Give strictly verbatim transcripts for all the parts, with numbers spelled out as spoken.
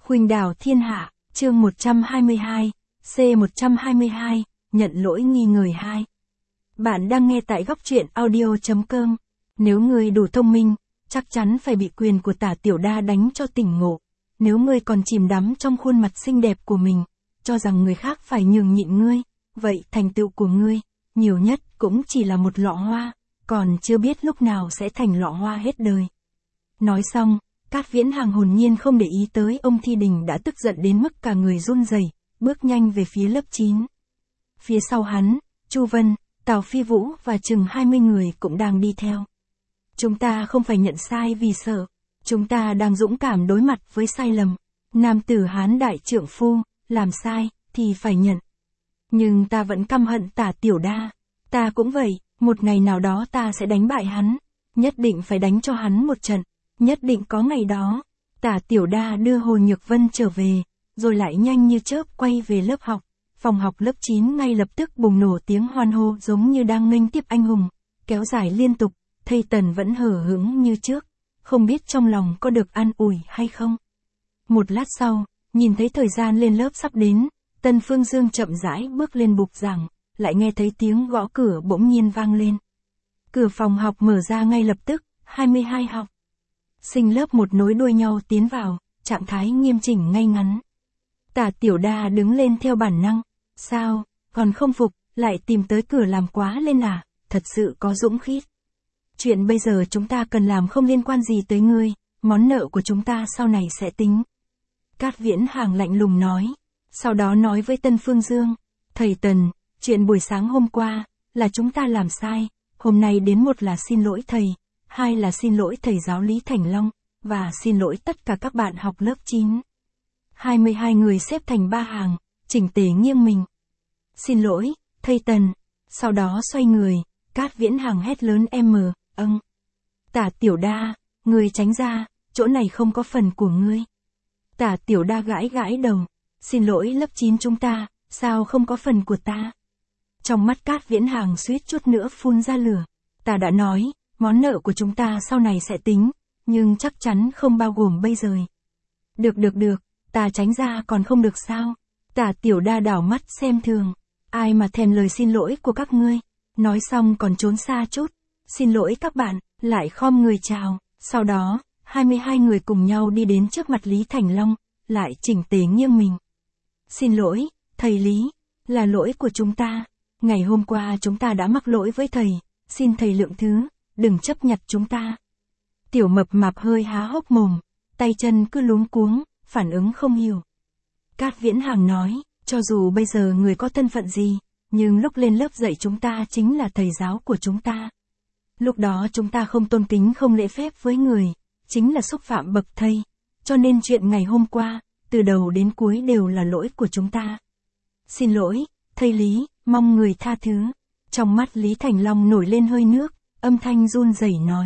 Khuynh đảo thiên hạ, chương một trăm hai mươi hai, C một trăm hai mươi hai, nhận lỗi nghi ngờ hai. Bạn đang nghe tại góc truyện audio chấm com. Nếu ngươi đủ thông minh, chắc chắn phải bị quyền của Tả Tiểu Đa đánh cho tỉnh ngộ. Nếu ngươi còn chìm đắm trong khuôn mặt xinh đẹp của mình, cho rằng người khác phải nhường nhịn ngươi, vậy thành tựu của ngươi, nhiều nhất cũng chỉ là một lọ hoa, còn chưa biết lúc nào sẽ thành lọ hoa hết đời. Nói xong, Cát Viễn Hàng hồn nhiên không để ý tới ông Thi Đình đã tức giận đến mức cả người run rẩy, bước nhanh về phía lớp chín. Phía sau hắn, Chu Vân, Tào Phi Vũ và chừng hai mươi người cũng đang đi theo. Chúng ta không phải nhận sai vì sợ, chúng ta đang dũng cảm đối mặt với sai lầm. Nam tử Hán đại trượng phu, làm sai, thì phải nhận. Nhưng ta vẫn căm hận Tả Tiểu Đa. Ta cũng vậy, một ngày nào đó ta sẽ đánh bại hắn. Nhất định phải đánh cho hắn một trận. Nhất định có ngày đó. Tả Tiểu Đa đưa Hồ Nhược Vân trở về, rồi lại nhanh như chớp quay về lớp học. Phòng học lớp chín ngay lập tức bùng nổ tiếng hoan hô giống như đang nghênh tiếp anh hùng, kéo dài liên tục. Thầy Tần vẫn hờ hững như trước, không biết trong lòng có được an ủi hay không. Một lát sau, nhìn thấy thời gian lên lớp sắp đến, Tân Phương Dương chậm rãi bước lên bục giảng, lại nghe thấy tiếng gõ cửa bỗng nhiên vang lên. Cửa phòng học mở ra ngay lập tức, hai mươi hai học sinh lớp một nối đuôi nhau tiến vào, trạng thái nghiêm chỉnh ngay ngắn. Tả Tiểu Đa đứng lên theo bản năng. Sao, còn không phục, lại tìm tới cửa làm quá lên à, thật sự có dũng khí. Chuyện bây giờ chúng ta cần làm không liên quan gì tới ngươi, món nợ của chúng ta sau này sẽ tính. Cát Viễn Hàng lạnh lùng nói, sau đó nói với Tân Phương Dương, thầy Tần, chuyện buổi sáng hôm qua, là chúng ta làm sai, hôm nay đến một là xin lỗi thầy, hai là xin lỗi thầy giáo Lý Thành Long, và xin lỗi tất cả các bạn học lớp chín. hai mươi hai người xếp thành ba hàng, chỉnh tề nghiêng mình. Xin lỗi, thầy Tần, sau đó xoay người, Cát Viễn Hàng hét lớn em mờ, âng. Tả Tiểu Đa, ngươi tránh ra, chỗ này không có phần của ngươi. Tả Tiểu Đa gãi gãi đầu, xin lỗi lớp chín chúng ta, sao không có phần của ta? Trong mắt Cát Viễn Hàng suýt chút nữa phun ra lửa. Ta đã nói, món nợ của chúng ta sau này sẽ tính, nhưng chắc chắn không bao gồm bây giờ. Được được được, ta tránh ra còn không được sao? Tả Tiểu Đa đảo mắt xem thường, ai mà thèm lời xin lỗi của các ngươi. Nói xong còn trốn xa chút, xin lỗi các bạn, lại khom người chào, sau đó, hai mươi hai người cùng nhau đi đến trước mặt Lý Thành Long, lại chỉnh tề nghiêng mình. Xin lỗi, thầy Lý, là lỗi của chúng ta, ngày hôm qua chúng ta đã mắc lỗi với thầy, xin thầy lượng thứ, đừng chấp nhặt chúng ta. Tiểu Mập Mạp hơi há hốc mồm, tay chân cứ luống cuống, phản ứng không hiểu. Cát Viễn Hàng nói, cho dù bây giờ người có thân phận gì, nhưng lúc lên lớp dạy chúng ta chính là thầy giáo của chúng ta. Lúc đó chúng ta không tôn kính không lễ phép với người, chính là xúc phạm bậc thầy, cho nên chuyện ngày hôm qua, từ đầu đến cuối đều là lỗi của chúng ta. Xin lỗi, thầy Lý, mong người tha thứ. Trong mắt Lý Thành Long nổi lên hơi nước, âm thanh run rẩy nói.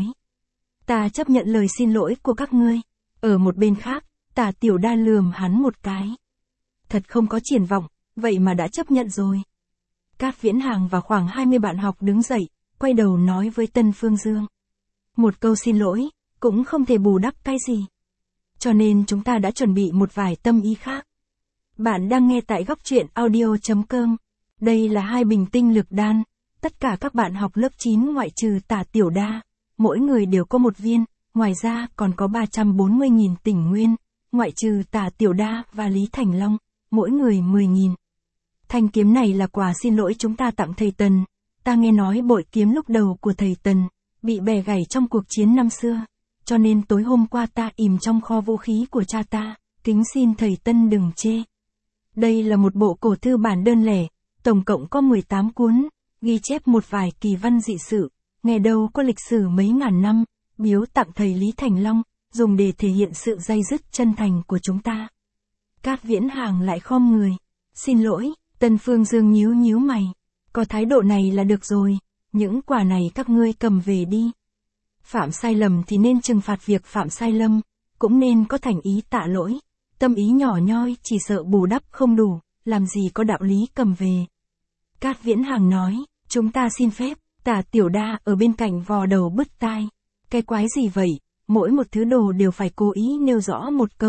Ta chấp nhận lời xin lỗi của các ngươi. Ở một bên khác, Tả Tiểu Đa lườm hắn một cái. Thật không có triển vọng, vậy mà đã chấp nhận rồi. Cát Viễn Hàng và khoảng hai mươi bạn học đứng dậy, quay đầu nói với Tân Phương Dương. Một câu xin lỗi, cũng không thể bù đắp cái gì. Cho nên chúng ta đã chuẩn bị một vài tâm ý khác. Bạn đang nghe tại góc truyện audio chấm com. Đây là hai bình tinh lực đan. Tất cả các bạn học lớp chín ngoại trừ Tả Tiểu Đa, mỗi người đều có một viên, ngoài ra còn có ba trăm bốn mươi nghìn tỉnh nguyên, ngoại trừ Tả Tiểu Đa và Lý Thành Long, mỗi người mười nghìn. Thanh kiếm này là quà xin lỗi chúng ta tặng thầy Tần. Ta nghe nói bội kiếm lúc đầu của thầy Tần bị bẻ gãy trong cuộc chiến năm xưa, cho nên tối hôm qua ta ìm trong kho vũ khí của cha ta, kính xin thầy Tân đừng chê. Đây là một bộ cổ thư bản đơn lẻ, tổng cộng có mười tám cuốn, ghi chép một vài kỳ văn dị sự, nghe đâu có lịch sử mấy ngàn năm, biếu tặng thầy Lý Thành Long, dùng để thể hiện sự day dứt chân thành của chúng ta. Cát Viễn Hàng lại khom người, xin lỗi. Tân Phương Dương nhíu nhíu mày, có thái độ này là được rồi, những quả này các ngươi cầm về đi. Phạm sai lầm thì nên trừng phạt việc phạm sai lầm, cũng nên có thành ý tạ lỗi, tâm ý nhỏ nhoi chỉ sợ bù đắp không đủ, làm gì có đạo lý cầm về. Cát Viễn Hàng nói, chúng ta xin phép. Tả Tiểu Đa ở bên cạnh vò đầu bứt tai, cái quái gì vậy, mỗi một thứ đồ đều phải cố ý nêu rõ một câu,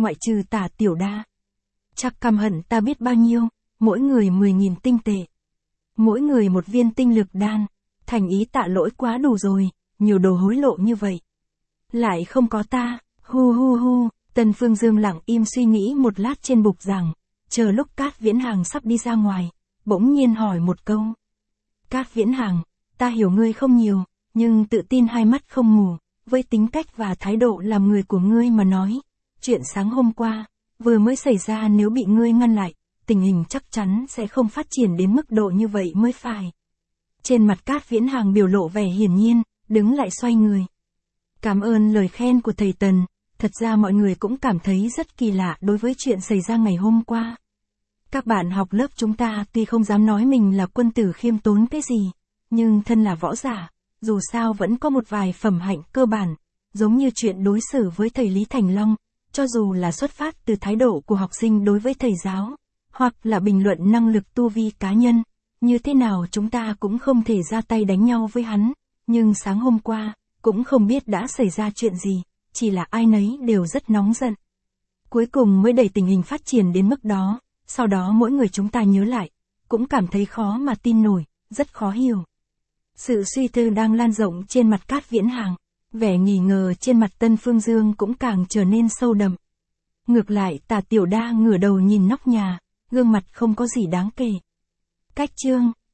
ngoại trừ Tả Tiểu Đa. Chắc căm hận ta biết bao nhiêu, mỗi người mười nghìn tinh tệ. Mỗi người một viên tinh lực đan, thành ý tạ lỗi quá đủ rồi, nhiều đồ hối lộ như vậy. Lại không có ta, hu hu hu, Tân Phương Dương lặng im suy nghĩ một lát trên bục giảng, chờ lúc Cát Viễn Hàng sắp đi ra ngoài, bỗng nhiên hỏi một câu. Cát Viễn Hàng, ta hiểu ngươi không nhiều, nhưng tự tin hai mắt không mù, với tính cách và thái độ làm người của ngươi mà nói, chuyện sáng hôm qua, vừa mới xảy ra nếu bị ngươi ngăn lại, tình hình chắc chắn sẽ không phát triển đến mức độ như vậy mới phải. Trên mặt Cát Viễn Hàng biểu lộ vẻ hiển nhiên, đứng lại xoay người. Cảm ơn lời khen của thầy Tần, thật ra mọi người cũng cảm thấy rất kỳ lạ đối với chuyện xảy ra ngày hôm qua. Các bạn học lớp chúng ta tuy không dám nói mình là quân tử khiêm tốn cái gì, nhưng thân là võ giả, dù sao vẫn có một vài phẩm hạnh cơ bản, giống như chuyện đối xử với thầy Lý Thành Long, cho dù là xuất phát từ thái độ của học sinh đối với thầy giáo, hoặc là bình luận năng lực tu vi cá nhân, như thế nào chúng ta cũng không thể ra tay đánh nhau với hắn, nhưng sáng hôm qua, cũng không biết đã xảy ra chuyện gì, chỉ là ai nấy đều rất nóng giận. Cuối cùng mới đẩy tình hình phát triển đến mức đó, sau đó mỗi người chúng ta nhớ lại, cũng cảm thấy khó mà tin nổi, rất khó hiểu. Sự suy tư đang lan rộng trên mặt Cát Viễn Hàng, vẻ nghi ngờ trên mặt Tân Phương Dương cũng càng trở nên sâu đậm. Ngược lại Tả Tiểu Đa ngửa đầu nhìn nóc nhà, gương mặt không có gì đáng kể. Cách chương